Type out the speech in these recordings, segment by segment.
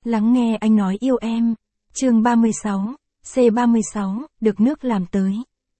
Lắng nghe anh nói yêu em. Chương 36, C36, được nước làm tới.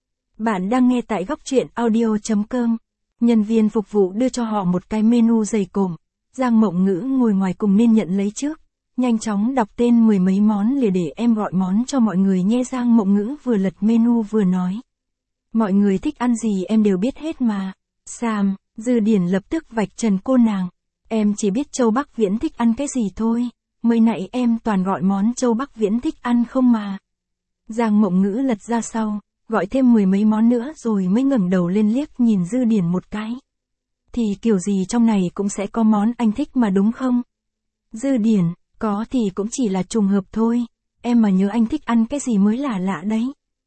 Bạn đang nghe tại góc truyện audio.com. Nhân viên phục vụ đưa cho họ một cái menu dày cộm. Giang Mộng Ngữ ngồi ngoài cùng nên nhận lấy trước. Nhanh chóng đọc tên mười mấy món liền để em gọi món cho mọi người nghe. Giang Mộng Ngữ vừa lật menu vừa nói. Mọi người thích ăn gì em đều biết hết mà. Sam, Dư Điển lập tức vạch trần cô nàng. Em chỉ biết Châu Bắc Viễn thích ăn cái gì thôi. Mới nãy em toàn gọi món Châu Bắc Viễn thích ăn không mà. Giang Mộng Ngữ lật ra sau, gọi thêm mười mấy món nữa rồi mới ngẩng đầu lên liếc nhìn Dư Điển một cái. Thì kiểu gì trong này cũng sẽ có món anh thích mà đúng không? Dư Điển, có thì cũng chỉ là trùng hợp thôi. Em mà nhớ anh thích ăn cái gì mới là lạ đấy.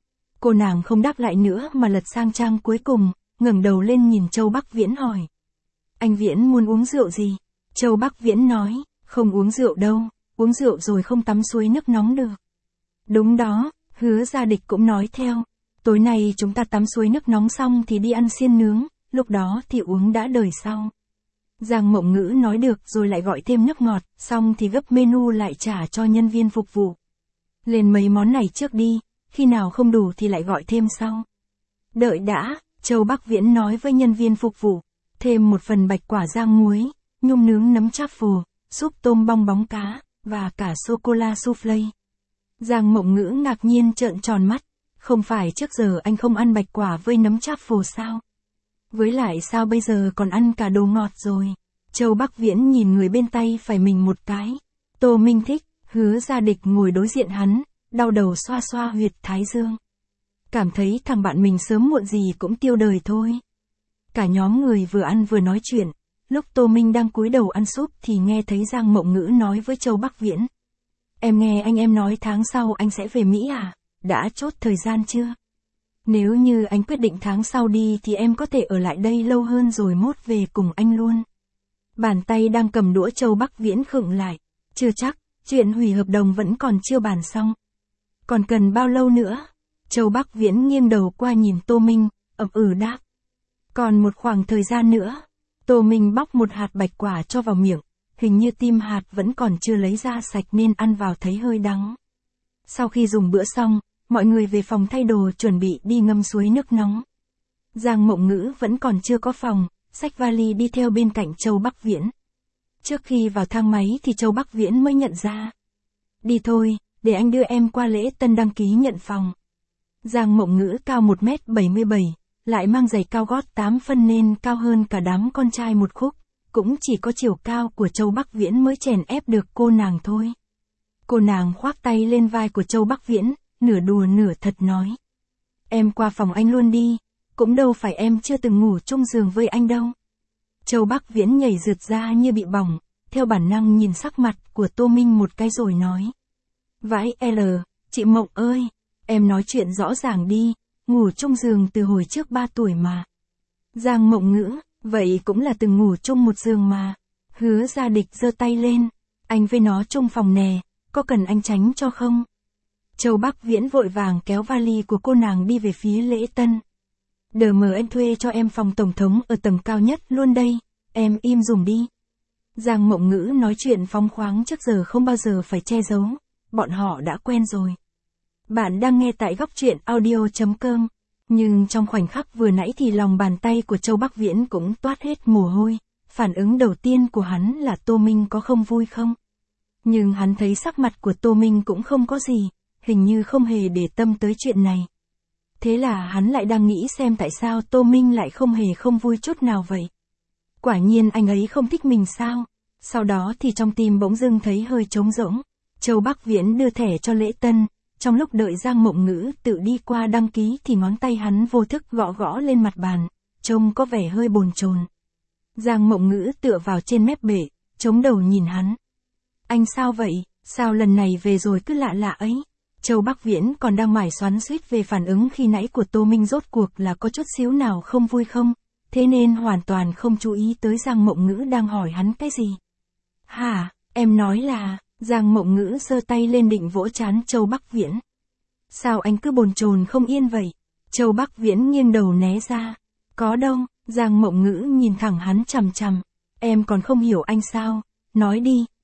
Cô nàng không đáp lại nữa mà lật sang trang cuối cùng, ngẩng đầu lên nhìn Châu Bắc Viễn hỏi. Anh Viễn muốn uống rượu gì? Châu Bắc Viễn nói, không uống rượu đâu, uống rượu rồi không tắm suối nước nóng được. Đúng đó, Hứa Gia Địch cũng nói theo. Tối nay chúng ta tắm suối nước nóng xong thì đi ăn xiên nướng, lúc đó thì uống đã đời sau. Giang Mộng Ngữ nói được rồi lại gọi thêm nước ngọt, xong thì gấp menu lại trả cho nhân viên phục vụ. Lên mấy món này trước đi, khi nào không đủ thì lại gọi thêm sau. Đợi đã, Châu Bắc Viễn nói với nhân viên phục vụ, thêm một phần bạch quả rang muối, nhum nướng nấm truffle, súp tôm bong bóng cá, và cả sô-cô-la soufflé. Giang Mộng Ngữ ngạc nhiên trợn tròn mắt, không phải trước giờ anh không ăn bạch quả với nấm truffle sao? Với lại sao bây giờ còn ăn cả đồ ngọt rồi? Châu Bắc Viễn nhìn người bên tay phải mình một cái. Tô Minh thích, Hứa Gia Địch ngồi đối diện hắn, đau đầu xoa xoa huyệt thái dương. Cảm thấy thằng bạn mình sớm muộn gì cũng tiêu đời thôi. Cả nhóm người vừa ăn vừa nói chuyện, lúc Tô Minh đang cúi đầu ăn súp thì nghe thấy Giang Mộng Ngữ nói với Châu Bắc Viễn. Em nghe anh em nói tháng sau anh sẽ về Mỹ à? Đã chốt thời gian chưa? Nếu như anh quyết định tháng sau đi thì em có thể ở lại đây lâu hơn rồi mốt về cùng anh luôn. Bàn tay đang cầm đũa Châu Bắc Viễn khựng lại. Chưa chắc, chuyện hủy hợp đồng vẫn còn chưa bàn xong. Còn cần bao lâu nữa? Châu Bắc Viễn nghiêng đầu qua nhìn Tô Minh, ậm đáp. Còn một khoảng thời gian nữa. Tô Minh bóc một hạt bạch quả cho vào miệng, hình như tim hạt vẫn còn chưa lấy ra sạch nên ăn vào thấy hơi đắng. Sau khi dùng bữa xong, mọi người về phòng thay đồ chuẩn bị đi ngâm suối nước nóng. Giang Mộng Ngữ vẫn còn chưa có phòng, xách vali đi theo bên cạnh Châu Bắc Viễn. Trước khi vào thang máy thì Châu Bắc Viễn mới nhận ra. Đi thôi, để anh đưa em qua lễ tân đăng ký nhận phòng. Giang Mộng Ngữ cao 1m77, lại mang giày cao gót 8 phân nên cao hơn cả đám con trai một khúc, cũng chỉ có chiều cao của Châu Bắc Viễn mới chèn ép được cô nàng thôi. Cô nàng khoác tay lên vai của Châu Bắc Viễn, nửa đùa nửa thật nói. Em qua phòng anh luôn đi, cũng đâu phải em chưa từng ngủ chung giường với anh đâu. Châu Bắc Viễn nhảy rượt ra như bị bỏng, theo bản năng nhìn sắc mặt của Tô Minh một cái rồi nói. Vãi L, chị Mộng ơi, em nói chuyện rõ ràng đi, ngủ chung giường từ hồi trước 3 tuổi mà. Giang Mộng Ngữ, vậy cũng là từng ngủ chung một giường mà. Hứa Gia Địch giơ tay lên, anh với nó chung phòng nè, có cần anh tránh cho không? Châu Bắc Viễn vội vàng kéo vali của cô nàng đi về phía lễ tân. Đờ mờ anh thuê cho em phòng tổng thống ở tầng cao nhất luôn đây, em im dùng đi. Giang Mộng Ngữ nói chuyện phóng khoáng trước giờ không bao giờ phải che giấu, bọn họ đã quen rồi. Bạn đang nghe tại góc truyện audio.com, nhưng trong khoảnh khắc vừa nãy thì lòng bàn tay của Châu Bắc Viễn cũng toát hết mồ hôi, phản ứng đầu tiên của hắn là Tô Minh có không vui không? Nhưng hắn thấy sắc mặt của Tô Minh cũng không có gì, hình như không hề để tâm tới chuyện này. Thế là hắn lại đang nghĩ xem tại sao Tô Minh lại không hề không vui chút nào vậy. Quả nhiên anh ấy không thích mình sao? Sau đó thì trong tim bỗng dưng thấy hơi trống rỗng. Châu Bắc Viễn đưa thẻ cho lễ tân, trong lúc đợi Giang Mộng Ngữ tự đi qua đăng ký thì ngón tay hắn vô thức gõ gõ lên mặt bàn, trông có vẻ hơi bồn chồn. Giang Mộng Ngữ tựa vào trên mép bể, chống đầu nhìn hắn. Anh sao vậy, sao lần này về rồi cứ lạ lạ ấy? Châu Bắc Viễn còn đang mải xoắn xuýt về phản ứng khi nãy của Tô Minh rốt cuộc là có chút xíu nào không vui không, thế nên hoàn toàn không chú ý tới Giang Mộng Ngữ đang hỏi hắn cái gì. Hả, em nói là, Giang Mộng Ngữ giơ tay lên định vỗ trán Châu Bắc Viễn. Sao anh cứ bồn chồn không yên vậy? Châu Bắc Viễn nghiêng đầu né ra. Có đâu, Giang Mộng Ngữ nhìn thẳng hắn chằm chằm. Em còn không hiểu anh sao? Nói đi,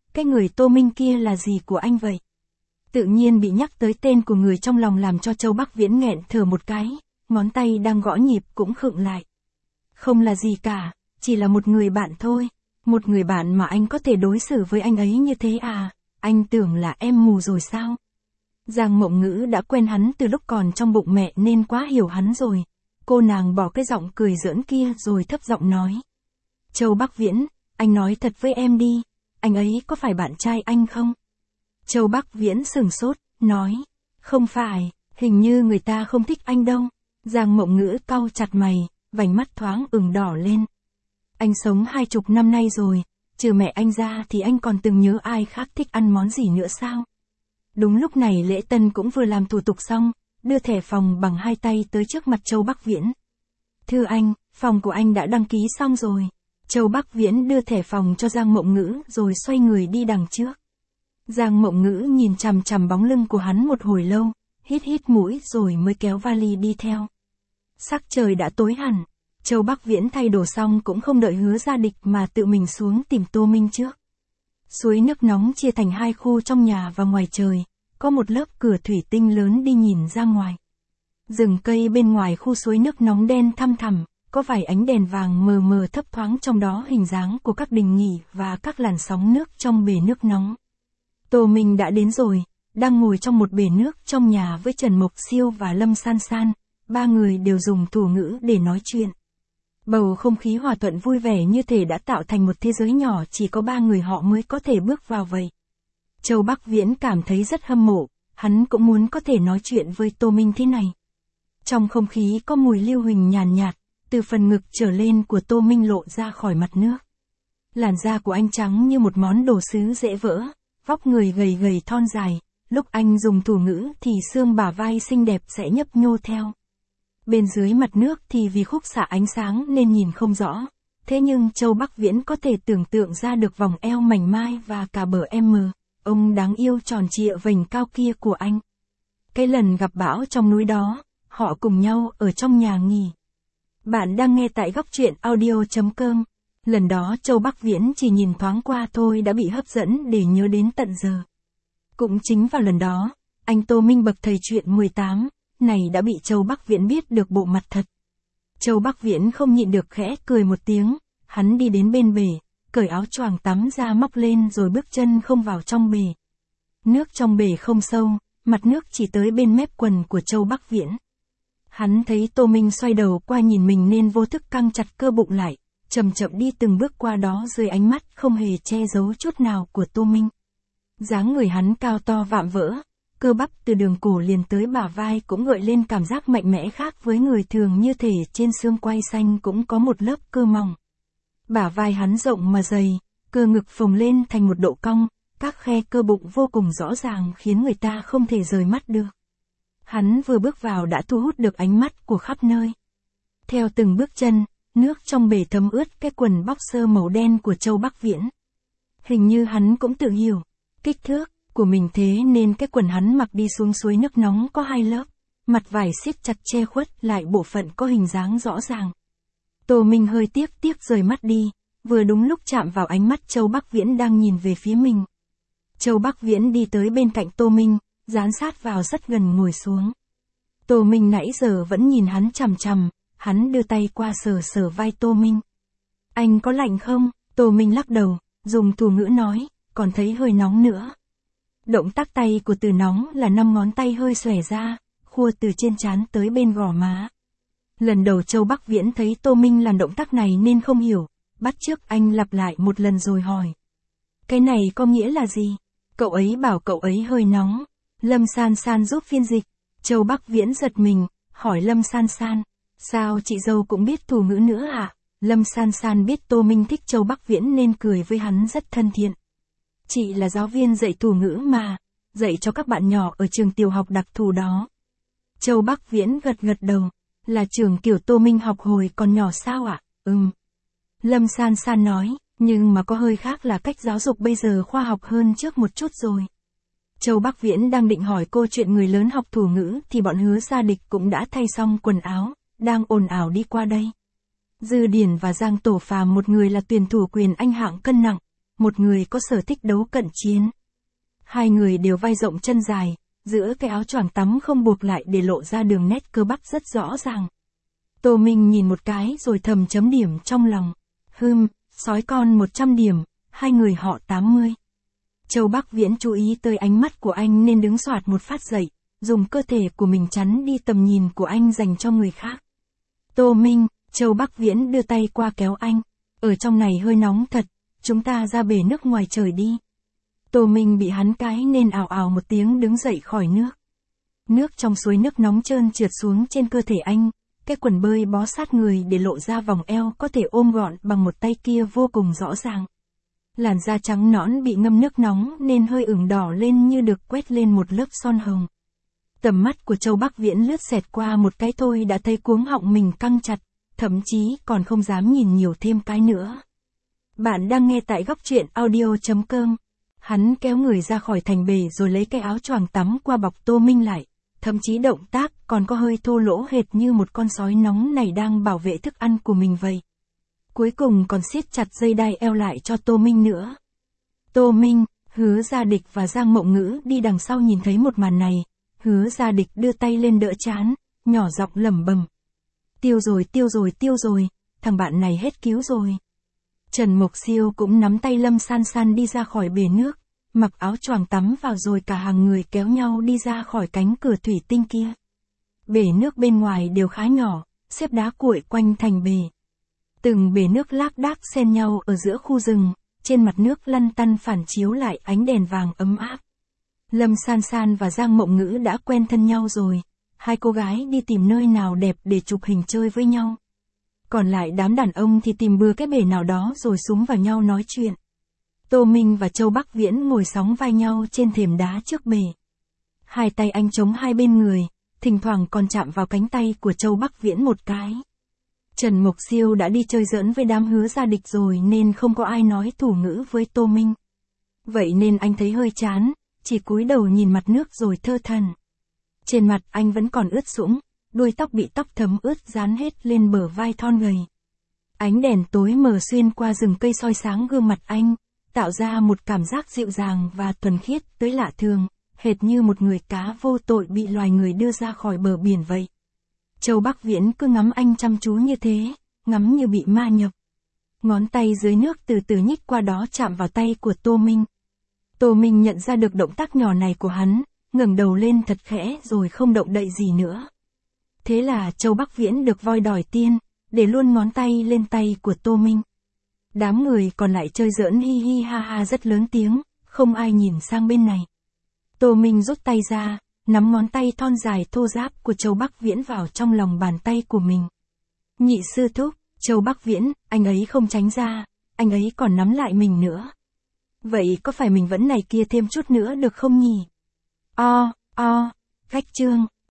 cái người Tô Minh kia là gì của anh vậy? Tự nhiên bị nhắc tới tên của người trong lòng làm cho Châu Bắc Viễn nghẹn thở một cái, ngón tay đang gõ nhịp cũng khựng lại. Không là gì cả, chỉ là một người bạn thôi. Một người bạn mà anh có thể đối xử với anh ấy như thế à? Anh tưởng là em mù rồi sao? Giang Mộng Ngữ đã quen hắn từ lúc còn trong bụng mẹ nên quá hiểu hắn rồi. Cô nàng bỏ cái giọng cười giỡn kia rồi thấp giọng nói. Châu Bắc Viễn, anh nói thật với em đi, anh ấy có phải bạn trai anh không? Châu Bắc Viễn sửng sốt, nói. Không phải, hình như người ta không thích anh đâu. Giang Mộng Ngữ cau chặt mày, vành mắt thoáng ửng đỏ lên. Anh sống 20 năm nay rồi, trừ mẹ anh ra thì anh còn từng nhớ ai khác thích ăn món gì nữa sao? Đúng lúc này Lễ Tân cũng vừa làm thủ tục xong, đưa thẻ phòng bằng 2 tay tới trước mặt Châu Bắc Viễn. Thưa anh, phòng của anh đã đăng ký xong rồi. Châu Bắc Viễn đưa thẻ phòng cho Giang Mộng Ngữ rồi xoay người đi đằng trước. Giang Mộng Ngữ nhìn chằm chằm bóng lưng của hắn một hồi lâu, hít hít mũi rồi mới kéo vali đi theo. Sắc trời đã tối hẳn, Châu Bắc Viễn thay đồ xong cũng không đợi Hứa Gia Địch mà tự mình xuống tìm Tô Minh trước. Suối nước nóng chia thành 2 khu trong nhà và ngoài trời, có một lớp cửa thủy tinh lớn đi nhìn ra ngoài. Rừng cây bên ngoài khu suối nước nóng đen thăm thẳm, có vài ánh đèn vàng mờ mờ thấp thoáng trong đó hình dáng của các đình nghỉ và các làn sóng nước trong bể nước nóng. Tô Minh đã đến rồi, đang ngồi trong một bể nước trong nhà với Trần Mộc Siêu và Lâm San San, 3 người đều dùng thủ ngữ để nói chuyện. Bầu không khí hòa thuận vui vẻ như thể đã tạo thành một thế giới nhỏ chỉ có 3 người họ mới có thể bước vào vậy. Châu Bắc Viễn cảm thấy rất hâm mộ, hắn cũng muốn có thể nói chuyện với Tô Minh thế này. Trong không khí có mùi lưu huỳnh nhàn nhạt, từ phần ngực trở lên của Tô Minh lộ ra khỏi mặt nước. Làn da của anh trắng như một món đồ sứ dễ vỡ, vóc người gầy gầy thon dài, lúc anh dùng thủ ngữ thì xương bả vai xinh đẹp sẽ nhấp nhô theo. Bên dưới mặt nước thì vì khúc xạ ánh sáng nên nhìn không rõ, thế nhưng Châu Bắc Viễn có thể tưởng tượng ra được vòng eo mảnh mai và cả bờ ông đáng yêu tròn trịa vành cao kia của anh. Cái lần gặp bão trong núi đó, họ cùng nhau ở trong nhà nghỉ. Bạn đang nghe tại góc truyện audio.com. Lần đó Châu Bắc Viễn chỉ nhìn thoáng qua thôi đã bị hấp dẫn để nhớ đến tận giờ. Cũng chính vào lần đó, anh Tô Minh bậc thầy chuyện 18, này đã bị Châu Bắc Viễn biết được bộ mặt thật. Châu Bắc Viễn không nhịn được khẽ cười một tiếng, hắn đi đến bên bể, cởi áo choàng tắm ra móc lên rồi bước chân không vào trong bể. Nước trong bể không sâu, mặt nước chỉ tới bên mép quần của Châu Bắc Viễn. Hắn thấy Tô Minh xoay đầu qua nhìn mình nên vô thức căng chặt cơ bụng lại, chậm chậm đi từng bước qua đó dưới ánh mắt không hề che giấu chút nào của Tô Minh. Dáng người hắn cao to vạm vỡ, cơ bắp từ đường cổ liền tới bả vai cũng gợi lên cảm giác mạnh mẽ khác với người thường, như thể trên xương quai xanh cũng có một lớp cơ mỏng. Bả vai hắn rộng mà dày, cơ ngực phồng lên thành một độ cong, các khe cơ bụng vô cùng rõ ràng khiến người ta không thể rời mắt được. Hắn vừa bước vào đã thu hút được ánh mắt của khắp nơi. Theo từng bước chân, nước trong bể thấm ướt cái quần boxer màu đen của Châu Bắc Viễn. Hình như hắn cũng tự hiểu kích thước của mình, thế nên cái quần hắn mặc đi xuống suối nước nóng có 2 lớp, mặt vải siết chặt che khuất lại bộ phận có hình dáng rõ ràng. Tô Minh hơi tiếc rời mắt đi, vừa đúng lúc chạm vào ánh mắt Châu Bắc Viễn đang nhìn về phía mình. Châu Bắc Viễn đi tới bên cạnh Tô Minh, dán sát vào rất gần ngồi xuống. Tô Minh nãy giờ vẫn nhìn hắn chằm chằm, hắn đưa tay qua sờ vai Tô Minh. Anh có lạnh không? Tô Minh lắc đầu, dùng thủ ngữ nói, còn thấy hơi nóng nữa. Động tác tay của Từ nóng là 5 ngón tay hơi xòe ra, khua từ trên trán tới bên gò má. Lần đầu Châu Bắc Viễn thấy Tô Minh làm động tác này nên không hiểu, bắt chước anh lặp lại một lần rồi hỏi. Cái này có nghĩa là gì? Cậu ấy bảo cậu ấy hơi nóng. Lâm San San giúp phiên dịch. Châu Bắc Viễn giật mình, hỏi Lâm San San. Sao chị dâu cũng biết thủ ngữ nữa à? Lâm San San biết Tô Minh thích Châu Bắc Viễn nên cười với hắn rất thân thiện. Chị là giáo viên dạy thủ ngữ mà, dạy cho các bạn nhỏ ở trường tiểu học đặc thù đó. Châu Bắc Viễn gật đầu. Là trường kiểu Tô Minh học hồi còn nhỏ sao ạ? Lâm San San nói, nhưng mà có hơi khác là cách giáo dục bây giờ khoa học hơn trước một chút rồi. Châu Bắc Viễn đang định hỏi cô chuyện người lớn học thủ ngữ thì bọn Hứa Gia Địch cũng đã thay xong quần áo, đang ồn ào đi qua đây. Dư Điển và Giang Tổ Phàm, một người là tuyển thủ quyền Anh hạng cân nặng, một người có sở thích đấu cận chiến. Hai người đều vai rộng chân dài, giữa cái áo choàng tắm không buộc lại để lộ ra đường nét cơ bắp rất rõ ràng. Tô Minh nhìn một cái rồi thầm chấm điểm trong lòng. Sói con 100 điểm, hai người họ 80. Châu Bắc Viễn chú ý tới ánh mắt của anh nên đứng xoạt một phát dậy, dùng cơ thể của mình chắn đi tầm nhìn của anh dành cho người khác. Tô Minh, Châu Bắc Viễn đưa tay qua kéo anh. Ở trong này hơi nóng thật, chúng ta ra bể nước ngoài trời đi. Tô Minh bị hắn cái nên ào ào một tiếng đứng dậy khỏi nước. Nước trong suối nước nóng trơn trượt xuống trên cơ thể anh, cái quần bơi bó sát người để lộ ra vòng eo có thể ôm gọn bằng một tay kia vô cùng rõ ràng. Làn da trắng nõn bị ngâm nước nóng nên hơi ửng đỏ lên như được quét lên một lớp son hồng. Tầm mắt của Châu Bắc Viễn lướt xẹt qua một cái thôi đã thấy cuống họng mình căng chặt, thậm chí còn không dám nhìn nhiều thêm cái nữa. Bạn đang nghe tại góc truyện audio.com. Hắn kéo người ra khỏi thành bể rồi lấy cái áo choàng tắm qua bọc Tô Minh lại, thậm chí động tác còn có hơi thô lỗ hệt như một con sói nóng này đang bảo vệ thức ăn của mình vậy. Cuối cùng còn siết chặt dây đai eo lại cho Tô Minh nữa. Tô Minh, Hứa Gia Địch và Giang Mộng Ngữ đi đằng sau nhìn thấy một màn này, Hứa Gia Địch đưa tay lên đỡ trán, nhỏ giọng lẩm bẩm. Tiêu rồi, thằng bạn này hết cứu rồi. Trần Mục Siêu cũng nắm tay Lâm San San đi ra khỏi bể nước, mặc áo choàng tắm vào rồi cả hàng người kéo nhau đi ra khỏi cánh cửa thủy tinh kia. Bể nước bên ngoài đều khá nhỏ, xếp đá cuội quanh thành bể. Từng bể nước lác đác xen nhau ở giữa khu rừng, trên mặt nước lăn tăn phản chiếu lại ánh đèn vàng ấm áp. Lâm San San và Giang Mộng Ngữ đã quen thân nhau rồi, hai cô gái đi tìm nơi nào đẹp để chụp hình chơi với nhau. Còn lại đám đàn ông thì tìm bừa cái bể nào đó rồi xúm vào nhau nói chuyện. Tô Minh và Châu Bắc Viễn ngồi sóng vai nhau trên thềm đá trước bể. Hai tay anh chống hai bên người, thỉnh thoảng còn chạm vào cánh tay của Châu Bắc Viễn một cái. Trần Mục Siêu đã đi chơi giỡn với đám Hứa Gia Địch rồi nên không có ai nói thủ ngữ với Tô Minh. Vậy nên anh thấy hơi chán, chỉ cúi đầu nhìn mặt nước rồi thơ thẩn. Trên mặt anh vẫn còn ướt sũng, đuôi tóc bị tóc thấm ướt dán hết lên bờ vai thon gầy. Ánh đèn tối mờ xuyên qua rừng cây soi sáng gương mặt anh, tạo ra một cảm giác dịu dàng và thuần khiết tới lạ thường, hệt như một người cá vô tội bị loài người đưa ra khỏi bờ biển vậy. Châu Bắc Viễn cứ ngắm anh chăm chú như thế, ngắm như bị ma nhập. Ngón tay dưới nước từ từ nhích qua đó chạm vào tay của Tô Minh. Tô Minh nhận ra được động tác nhỏ này của hắn, ngẩng đầu lên thật khẽ rồi không động đậy gì nữa. Thế là Châu Bắc Viễn được voi đòi tiên, để luôn ngón tay lên tay của Tô Minh. Đám người còn lại chơi giỡn hi hi ha ha rất lớn tiếng, không ai nhìn sang bên này. Tô Minh rút tay ra, nắm ngón tay thon dài thô ráp của Châu Bắc Viễn vào trong lòng bàn tay của mình. Nhị sư thúc, Châu Bắc Viễn, anh ấy không tránh ra, anh ấy còn nắm lại mình nữa. Vậy có phải mình vẫn này kia thêm chút nữa được không nhỉ? Khách trương.